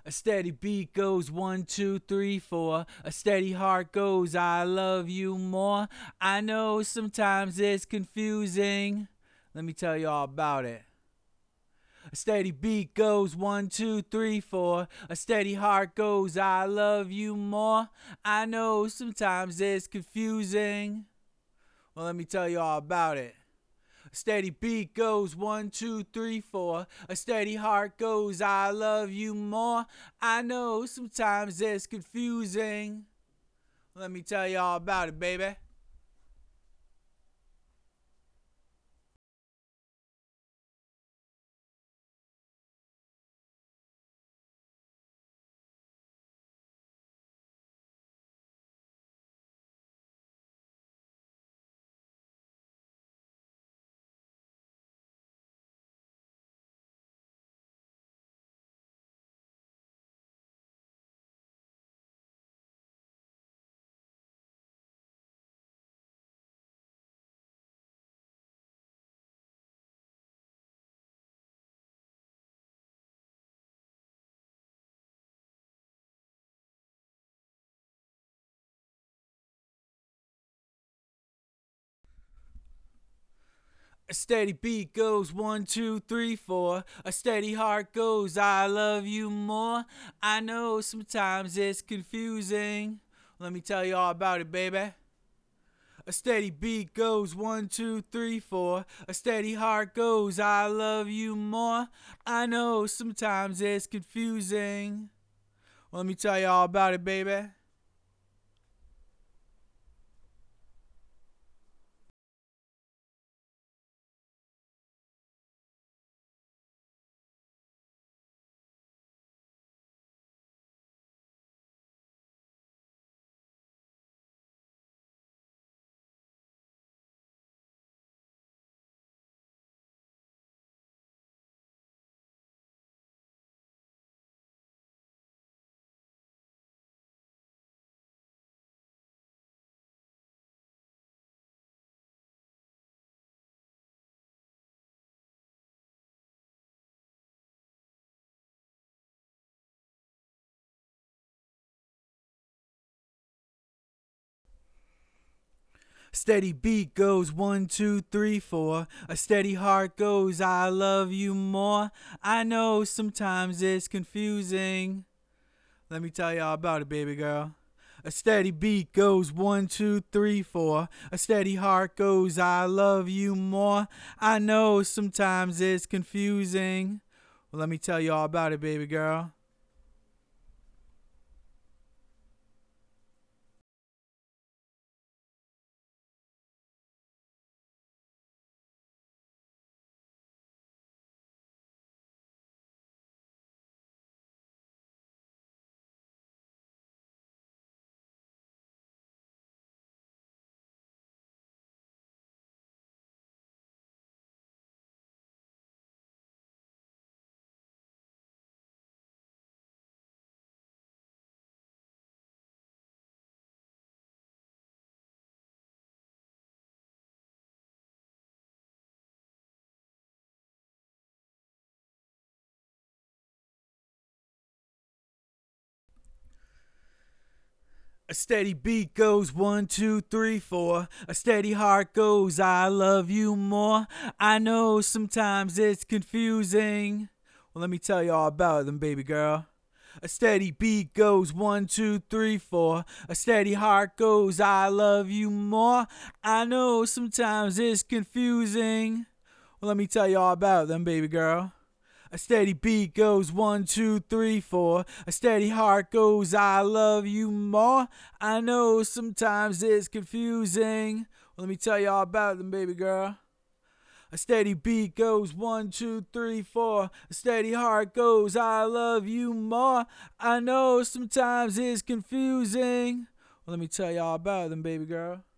A steady beat goes 1, 2, 3, 4. A steady heart goes, I love you more. I know sometimes it's confusing. Let me tell you all about it. A steady beat goes 1, 2, 3, 4. A steady heart goes, I love you more. I know sometimes it's confusing. Well, let me tell you all about it. A steady beat goes 1, 2, 3, 4. A steady heart goes, I love you more. I know sometimes it's confusing. Let me tell you all about it, baby. A steady beat goes 1, 2, 3, 4. A steady heart goes, I love you more. I know sometimes it's confusing. Let me tell you all about it, baby. A steady beat goes 1, 2, 3, 4. A steady heart goes, I love you more. I know sometimes it's confusing. Let me tell you all about it, baby. Steady beat goes 1, 2, 3, 4. A steady heart goes, I love you more. I know sometimes it's confusing. Let me tell you all about it, baby girl. A steady beat goes 1, 2, 3, 4. A steady heart goes, I love you more. I know sometimes it's confusing. Well, let me tell you all about it, baby girl. A steady beat goes 1, 2, 3, 4. A steady heart goes, I love you more. I know sometimes it's confusing. Well, let me tell you all about them, baby girl. A steady beat goes 1, 2, 3, 4. A steady heart goes, I love you more. I know sometimes it's confusing. Well, let me tell you all about them, baby girl. A steady beat goes 1, 2, 3, 4. A steady heart goes, I love you more. I know sometimes it's confusing. Well, let me tell you all about them, baby girl. A steady beat goes 1, 2, 3, 4. A steady heart goes, I love you more. I know sometimes it's confusing. Well, let me tell you all about them, baby girl.